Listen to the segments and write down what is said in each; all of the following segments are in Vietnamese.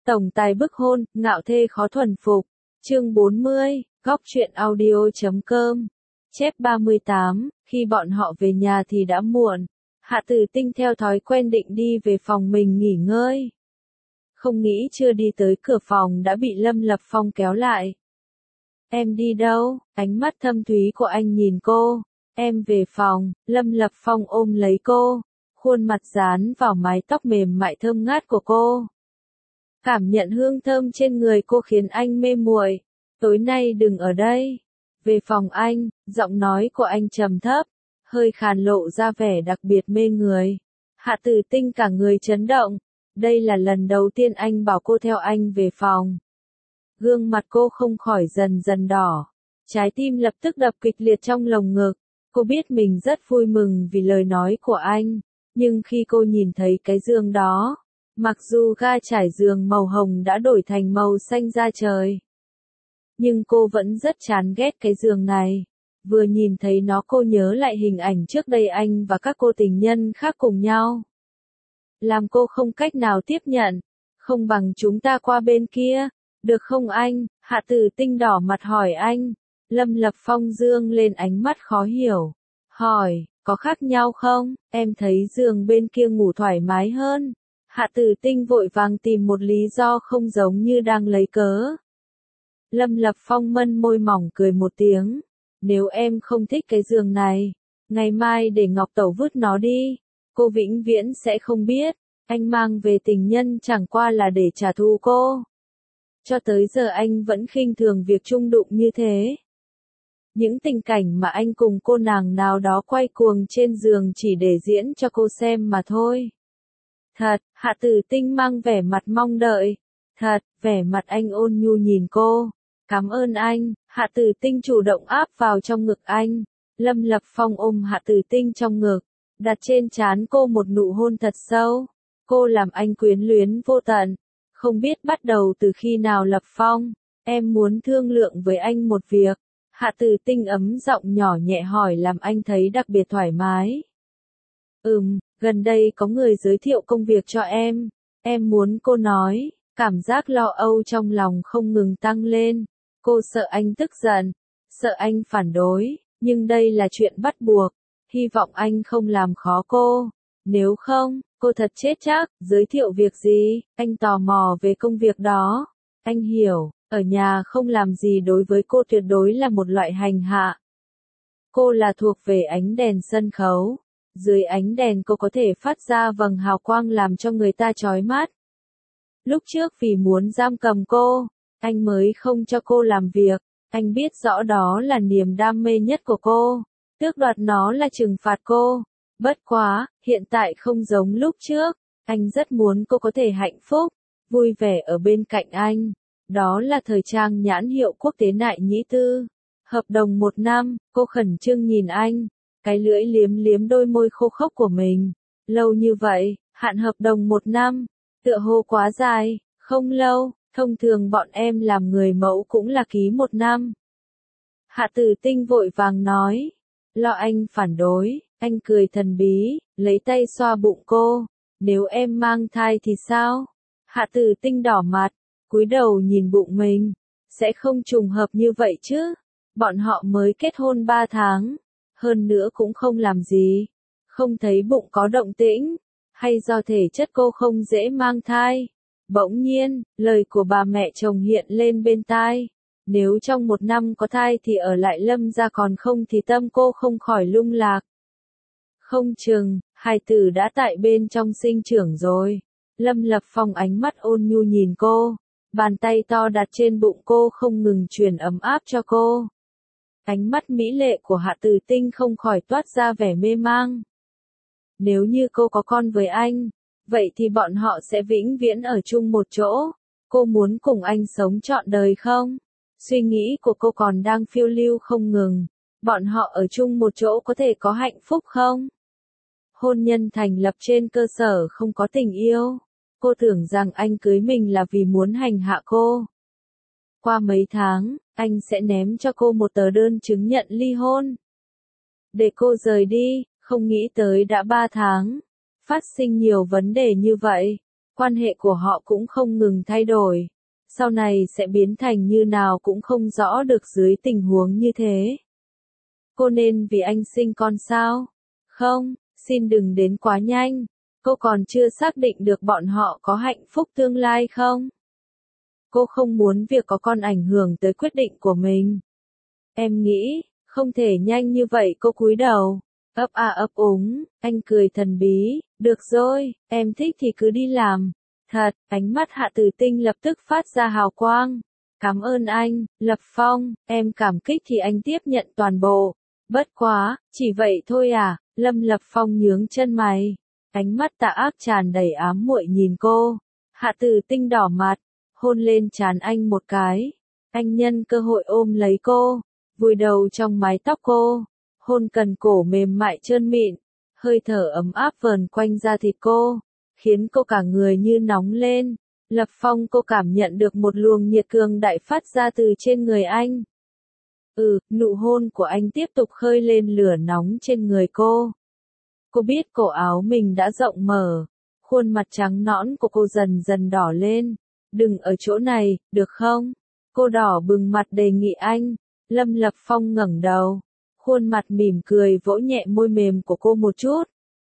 Tổng tài bức hôn, ngạo thê khó thuần phục. Chương 40, góc truyện audio.com. Chép 38, khi bọn họ về nhà thì đã muộn. Hạ Tử Tinh theo thói quen định đi về phòng mình nghỉ ngơi. Không nghĩ chưa đi tới cửa phòng đã bị Lâm Lập Phong kéo lại. Em đi đâu? Ánh mắt thâm thúy của anh nhìn cô. Em về phòng. Lâm Lập Phong ôm lấy cô, khuôn mặt dán vào mái tóc mềm mại thơm ngát của cô. Cảm nhận hương thơm trên người cô khiến anh mê muội. Tối nay đừng ở đây. Về phòng anh, giọng nói của anh trầm thấp, hơi khàn lộ ra vẻ đặc biệt mê người. Hạ Tử Tinh cả người chấn động. Đây là lần đầu tiên anh bảo cô theo anh về phòng. Gương mặt cô không khỏi dần dần đỏ. Trái tim lập tức đập kịch liệt trong lồng ngực. Cô biết mình rất vui mừng vì lời nói của anh. Nhưng khi cô nhìn thấy cái giường đó, mặc dù ga trải giường màu hồng đã đổi thành màu xanh da trời, nhưng cô vẫn rất chán ghét cái giường này. Vừa nhìn thấy nó cô nhớ lại hình ảnh trước đây anh và các cô tình nhân khác cùng nhau. Làm cô không cách nào tiếp nhận. Không bằng chúng ta qua bên kia, được không anh? Hạ Tử Tinh đỏ mặt hỏi anh. Lâm Lập Phong dương lên ánh mắt khó hiểu. Hỏi, có khác nhau không? Em thấy giường bên kia ngủ thoải mái hơn. Hạ Tử Tinh vội vàng tìm một lý do không giống như đang lấy cớ. Lâm Lập Phong mân môi mỏng cười một tiếng. Nếu em không thích cái giường này, ngày mai để Ngọc Tẩu vứt nó đi. Cô vĩnh viễn sẽ không biết, anh mang về tình nhân chẳng qua là để trả thù cô. Cho tới giờ anh vẫn khinh thường việc chung đụng như thế. Những tình cảnh mà anh cùng cô nàng nào đó quay cuồng trên giường chỉ để diễn cho cô xem mà thôi. Thật, Hạ Tử Tinh mang vẻ mặt mong đợi. Thật, vẻ mặt anh ôn nhu nhìn cô. Cảm ơn anh. Hạ Tử Tinh chủ động áp vào trong ngực anh. Lâm Lập Phong ôm Hạ Tử Tinh trong ngực, đặt trên trán cô một nụ hôn thật sâu. Cô làm anh quyến luyến vô tận. Không biết bắt đầu từ khi nào Lập Phong, em muốn thương lượng với anh một việc. Hạ Tử Tinh ấm giọng nhỏ nhẹ hỏi làm anh thấy đặc biệt thoải mái. Gần đây có người giới thiệu công việc cho em. Em muốn cô nói. Cảm giác lo âu trong lòng không ngừng tăng lên. Cô sợ anh tức giận, sợ anh phản đối, nhưng đây là chuyện bắt buộc. Hy vọng anh không làm khó cô. Nếu không, cô thật chết chắc. Giới thiệu việc gì? Anh tò mò về công việc đó. Anh hiểu, ở nhà không làm gì đối với cô tuyệt đối là một loại hành hạ. Cô là thuộc về ánh đèn sân khấu. Dưới ánh đèn cô có thể phát ra vầng hào quang làm cho người ta chói mắt. Lúc trước vì muốn giam cầm cô, anh mới không cho cô làm việc. Anh biết rõ đó là niềm đam mê nhất của cô. Tước đoạt nó là trừng phạt cô. Bất quá, hiện tại không giống lúc trước. Anh rất muốn cô có thể hạnh phúc, vui vẻ ở bên cạnh anh. Đó là thời trang nhãn hiệu quốc tế Nại Nhĩ Tư. Hợp đồng 1 năm, cô khẩn trương nhìn anh. Cái lưỡi liếm liếm đôi môi khô khốc của mình. Lâu như vậy, hạn hợp đồng 1 năm. Tựa hồ quá dài, không lâu. Thông thường bọn em làm người mẫu cũng là ký 1 năm. Hạ Tử Tinh vội vàng nói. Lo anh phản đối, anh cười thần bí, lấy tay xoa bụng cô. Nếu em mang thai thì sao? Hạ Tử Tinh đỏ mặt, cúi đầu nhìn bụng mình. Sẽ không trùng hợp như vậy chứ? Bọn họ mới kết hôn 3 tháng. Hơn nữa cũng không làm gì. Không thấy bụng có động tĩnh. Hay do thể chất cô không dễ mang thai? Bỗng nhiên, lời của bà mẹ chồng hiện lên bên tai. Nếu trong 1 năm có thai thì ở lại Lâm gia, còn không thì tâm cô không khỏi lung lạc. Không chừng, hài tử đã tại bên trong sinh trưởng rồi. Lâm Lập Phong ánh mắt ôn nhu nhìn cô. Bàn tay to đặt trên bụng cô không ngừng truyền ấm áp cho cô. Ánh mắt mỹ lệ của Hạ Tử Tinh không khỏi toát ra vẻ mê mang. Nếu như cô có con với anh, vậy thì bọn họ sẽ vĩnh viễn ở chung một chỗ. Cô muốn cùng anh sống trọn đời không? Suy nghĩ của cô còn đang phiêu lưu không ngừng. Bọn họ ở chung một chỗ có thể có hạnh phúc không? Hôn nhân thành lập trên cơ sở không có tình yêu. Cô tưởng rằng anh cưới mình là vì muốn hành hạ cô. Qua mấy tháng, anh sẽ ném cho cô một tờ đơn chứng nhận ly hôn. Để cô rời đi, không nghĩ tới đã 3 tháng. Phát sinh nhiều vấn đề như vậy. Quan hệ của họ cũng không ngừng thay đổi. Sau này sẽ biến thành như nào cũng không rõ được dưới tình huống như thế. Cô nên vì anh sinh con sao? Không, xin đừng đến quá nhanh. Cô còn chưa xác định được bọn họ có hạnh phúc tương lai không? Cô không muốn việc có con ảnh hưởng tới quyết định của mình. Em nghĩ, không thể nhanh như vậy. Cô cúi đầu, ấp a ấp úng, anh cười thần bí, được rồi, em thích thì cứ đi làm. Thật, ánh mắt Hạ Tử Tinh lập tức phát ra hào quang. Cảm ơn anh, Lập Phong, em cảm kích thì anh tiếp nhận toàn bộ. Bất quá, chỉ vậy thôi à? Lâm Lập Phong nhướng chân mày. Ánh mắt tà ác tràn đầy ám muội nhìn cô. Hạ Tử Tinh đỏ mặt, hôn lên trán anh một cái. Anh nhân cơ hội ôm lấy cô, vùi đầu trong mái tóc cô. Hôn cần cổ mềm mại trơn mịn, hơi thở ấm áp vờn quanh da thịt cô, khiến cô cả người như nóng lên. Lập Phong, cô cảm nhận được một luồng nhiệt cường đại phát ra từ trên người anh. Nụ hôn của anh tiếp tục khơi lên lửa nóng trên người cô. Cô biết cổ áo mình đã rộng mở, khuôn mặt trắng nõn của cô dần dần đỏ lên. Đừng ở chỗ này, được không? Cô đỏ bừng mặt đề nghị anh. Lâm Lập Phong ngẩng đầu, khuôn mặt mỉm cười vỗ nhẹ môi mềm của cô một chút.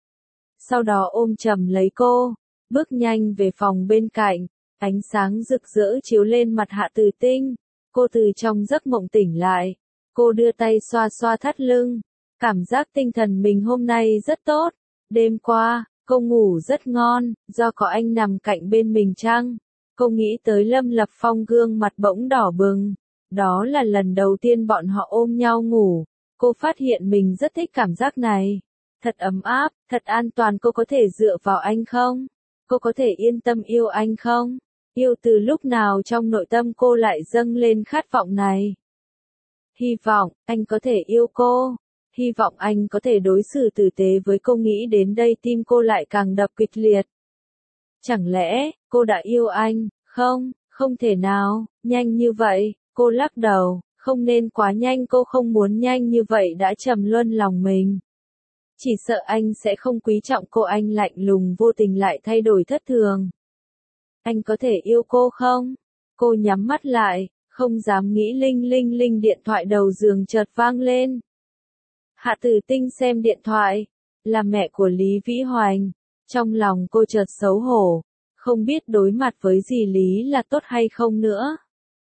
Sau đó ôm chầm lấy cô, bước nhanh về phòng bên cạnh. Ánh sáng rực rỡ chiếu lên mặt Hạ Tử Tinh. Cô từ trong giấc mộng tỉnh lại. Cô đưa tay xoa xoa thắt lưng. Cảm giác tinh thần mình hôm nay rất tốt. Đêm qua, cô ngủ rất ngon, do có anh nằm cạnh bên mình chăng? Cô nghĩ tới Lâm Lập Phong, gương mặt bỗng đỏ bừng. Đó là lần đầu tiên bọn họ ôm nhau ngủ. Cô phát hiện mình rất thích cảm giác này. Thật ấm áp, thật an toàn. Cô có thể dựa vào anh không? Cô có thể yên tâm yêu anh không? Yêu từ lúc nào trong nội tâm cô lại dâng lên khát vọng này. Hy vọng, anh có thể yêu cô. Hy vọng anh có thể đối xử tử tế với cô. Nghĩ đến đây tim cô lại càng đập kịch liệt. Chẳng lẽ, cô đã yêu anh? Không, không thể nào, nhanh như vậy. Cô lắc đầu, không nên quá nhanh. Cô không muốn nhanh như vậy đã trầm luân lòng mình. Chỉ sợ anh sẽ không quý trọng cô. Anh lạnh lùng vô tình lại thay đổi thất thường. Anh có thể yêu cô không? Cô nhắm mắt lại, không dám nghĩ. Linh linh linh, điện thoại đầu giường chợt vang lên. Hạ Tử Tinh xem điện thoại, là mẹ của Lý Vĩ Hoành. Trong lòng cô chợt xấu hổ, không biết đối mặt với dì Lý là tốt hay không nữa.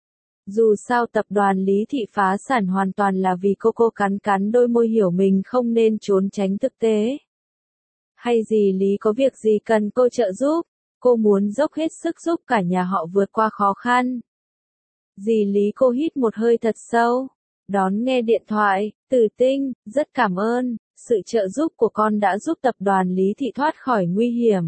Dù sao tập đoàn Lý Thị phá sản hoàn toàn là vì cô cắn cắn đôi môi hiểu mình không nên trốn tránh thực tế. Hay dì Lý có việc gì cần cô trợ giúp, cô muốn dốc hết sức giúp cả nhà họ vượt qua khó khăn. Dì Lý, cô hít một hơi thật sâu, đón nghe điện thoại. Tử Tinh, rất cảm ơn, sự trợ giúp của con đã giúp tập đoàn Lý Thị thoát khỏi nguy hiểm.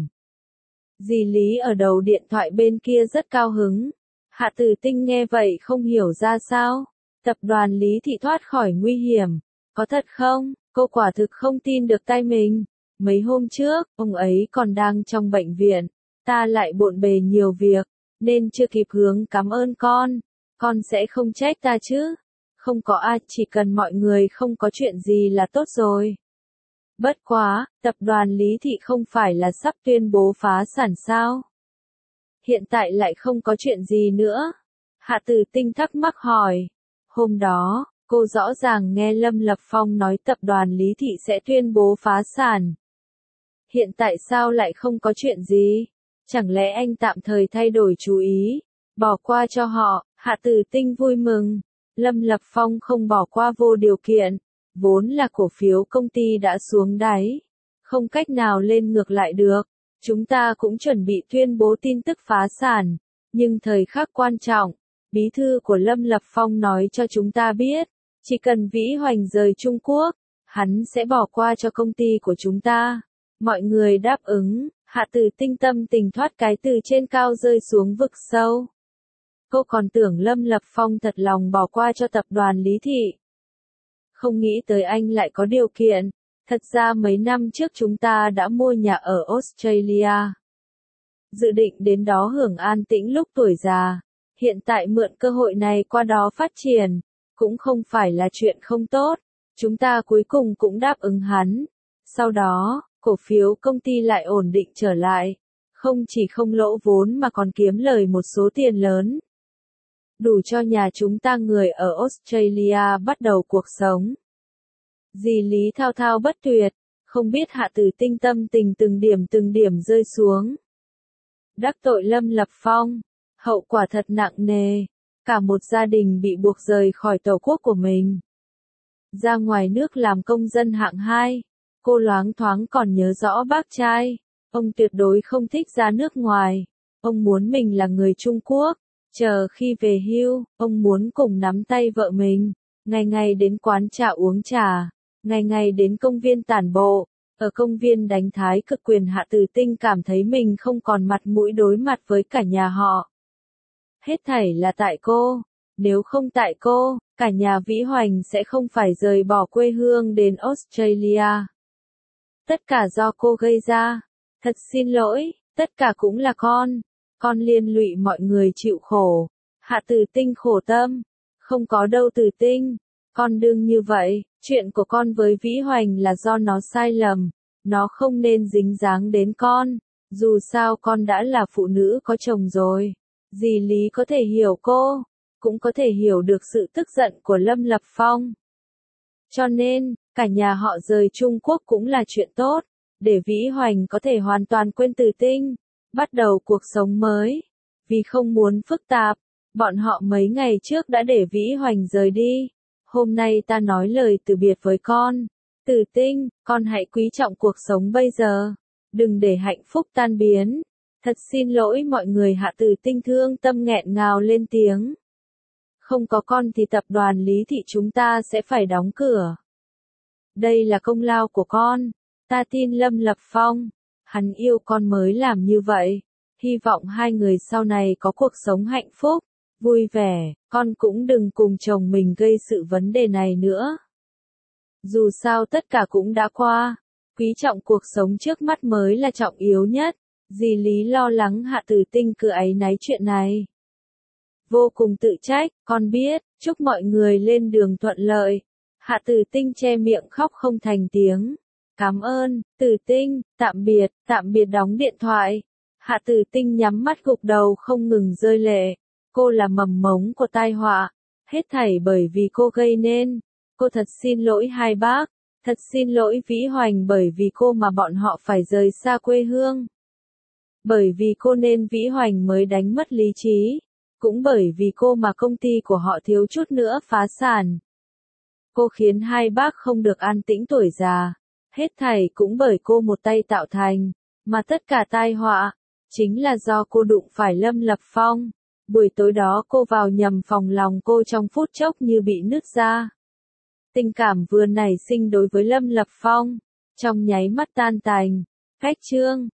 Dì Lý ở đầu điện thoại bên kia rất cao hứng. Hạ Tử Tinh nghe vậy không hiểu ra sao. Tập đoàn Lý Thị thoát khỏi nguy hiểm, có thật không? Cô quả thực không tin được tai mình. Mấy hôm trước, ông ấy còn đang trong bệnh viện. Ta lại bộn bề nhiều việc, nên chưa kịp hướng cảm ơn con. Con sẽ không trách ta chứ? Không có ai, chỉ cần mọi người không có chuyện gì là tốt rồi. Bất quá, tập đoàn Lý Thị không phải là sắp tuyên bố phá sản sao? Hiện tại lại không có chuyện gì nữa? Hạ Tử Tinh thắc mắc hỏi. Hôm đó, cô rõ ràng nghe Lâm Lập Phong nói tập đoàn Lý Thị sẽ tuyên bố phá sản. Hiện tại sao lại không có chuyện gì? Chẳng lẽ anh tạm thời thay đổi chú ý, bỏ qua cho họ? Hạ Tử Tinh vui mừng. Lâm Lập Phong không bỏ qua vô điều kiện. Vốn là cổ phiếu công ty đã xuống đáy, không cách nào lên ngược lại được. Chúng ta cũng chuẩn bị tuyên bố tin tức phá sản. Nhưng thời khắc quan trọng, bí thư của Lâm Lập Phong nói cho chúng ta biết, chỉ cần Vĩ Hoành rời Trung Quốc, hắn sẽ bỏ qua cho công ty của chúng ta. Mọi người đáp ứng. Hạ Tử Tinh tâm tình thoát cái từ trên cao rơi xuống vực sâu. Cô còn tưởng Lâm Lập Phong thật lòng bỏ qua cho tập đoàn Lý Thị. Không nghĩ tới anh lại có điều kiện. Thật ra mấy năm trước chúng ta đã mua nhà ở Australia. Dự định đến đó hưởng an tĩnh lúc tuổi già. Hiện tại mượn cơ hội này qua đó phát triển, cũng không phải là chuyện không tốt. Chúng ta cuối cùng cũng đáp ứng hắn. Sau đó, cổ phiếu công ty lại ổn định trở lại. Không chỉ không lỗ vốn mà còn kiếm lời một số tiền lớn. Đủ cho nhà chúng ta người ở Australia bắt đầu cuộc sống. Dì Lý thao thao bất tuyệt, không biết Hạ Tử Tinh tâm tình từng điểm rơi xuống. Đắc tội Lâm Lập Phong, hậu quả thật nặng nề, cả một gia đình bị buộc rời khỏi tổ quốc của mình. Ra ngoài nước làm công dân hạng 2, cô loáng thoáng còn nhớ rõ bác trai, ông tuyệt đối không thích ra nước ngoài, ông muốn mình là người Trung Quốc, chờ khi về hưu, ông muốn cùng nắm tay vợ mình, ngày ngày đến quán trà uống trà, ngày ngày đến công viên tản bộ. Ở công viên đánh thái cực quyền Hạ Tử Tinh cảm thấy mình không còn mặt mũi đối mặt với cả nhà họ. Hết thảy là tại cô, nếu không tại cô, cả nhà Vĩ Hoành sẽ không phải rời bỏ quê hương đến Australia. Tất cả do cô gây ra, thật xin lỗi, tất cả cũng là con liên lụy mọi người chịu khổ. Hạ Tử Tinh khổ tâm, không có đâu Tử Tinh, con đừng như vậy. Chuyện của con với Vĩ Hoành là do nó sai lầm, nó không nên dính dáng đến con, dù sao con đã là phụ nữ có chồng rồi. Dì Lý có thể hiểu cô, cũng có thể hiểu được sự tức giận của Lâm Lập Phong. Cho nên, cả nhà họ rời Trung Quốc cũng là chuyện tốt, để Vĩ Hoành có thể hoàn toàn quên Tử Tinh, bắt đầu cuộc sống mới. Vì không muốn phức tạp, bọn họ mấy ngày trước đã để Vĩ Hoành rời đi. Hôm nay ta nói lời từ biệt với con. Tử Tinh, con hãy quý trọng cuộc sống bây giờ. Đừng để hạnh phúc tan biến. Thật xin lỗi mọi người. Hạ Tử Tinh thương tâm nghẹn ngào lên tiếng. Không có con thì tập đoàn Lý Thị chúng ta sẽ phải đóng cửa. Đây là công lao của con. Ta tin Lâm Lập Phong. Hắn yêu con mới làm như vậy. Hy vọng hai người sau này có cuộc sống hạnh phúc, vui vẻ, con cũng đừng cùng chồng mình gây sự vấn đề này nữa. Dù sao tất cả cũng đã qua, quý trọng cuộc sống trước mắt mới là trọng yếu nhất. Dì Lý lo lắng Hạ Tử Tinh cứ áy náy chuyện này. Vô cùng tự trách, con biết, chúc mọi người lên đường thuận lợi. Hạ Tử Tinh che miệng khóc không thành tiếng. Cảm ơn, Tử Tinh, tạm biệt đóng điện thoại. Hạ Tử Tinh nhắm mắt gục đầu không ngừng rơi lệ. Cô là mầm mống của tai họa, hết thảy bởi vì cô gây nên. Cô thật xin lỗi hai bác, thật xin lỗi Vĩ Hoành bởi vì cô mà bọn họ phải rời xa quê hương. Bởi vì cô nên Vĩ Hoành mới đánh mất lý trí, cũng bởi vì cô mà công ty của họ thiếu chút nữa phá sản. Cô khiến hai bác không được an tĩnh tuổi già, hết thảy cũng bởi cô một tay tạo thành, mà tất cả tai họa, chính là do cô đụng phải Lâm Lập Phong. Buổi tối đó cô vào nhầm phòng lòng cô trong phút chốc như bị nứt ra. Tình cảm vừa nảy sinh đối với Lâm Lập Phong, trong nháy mắt tan tành. Cách chương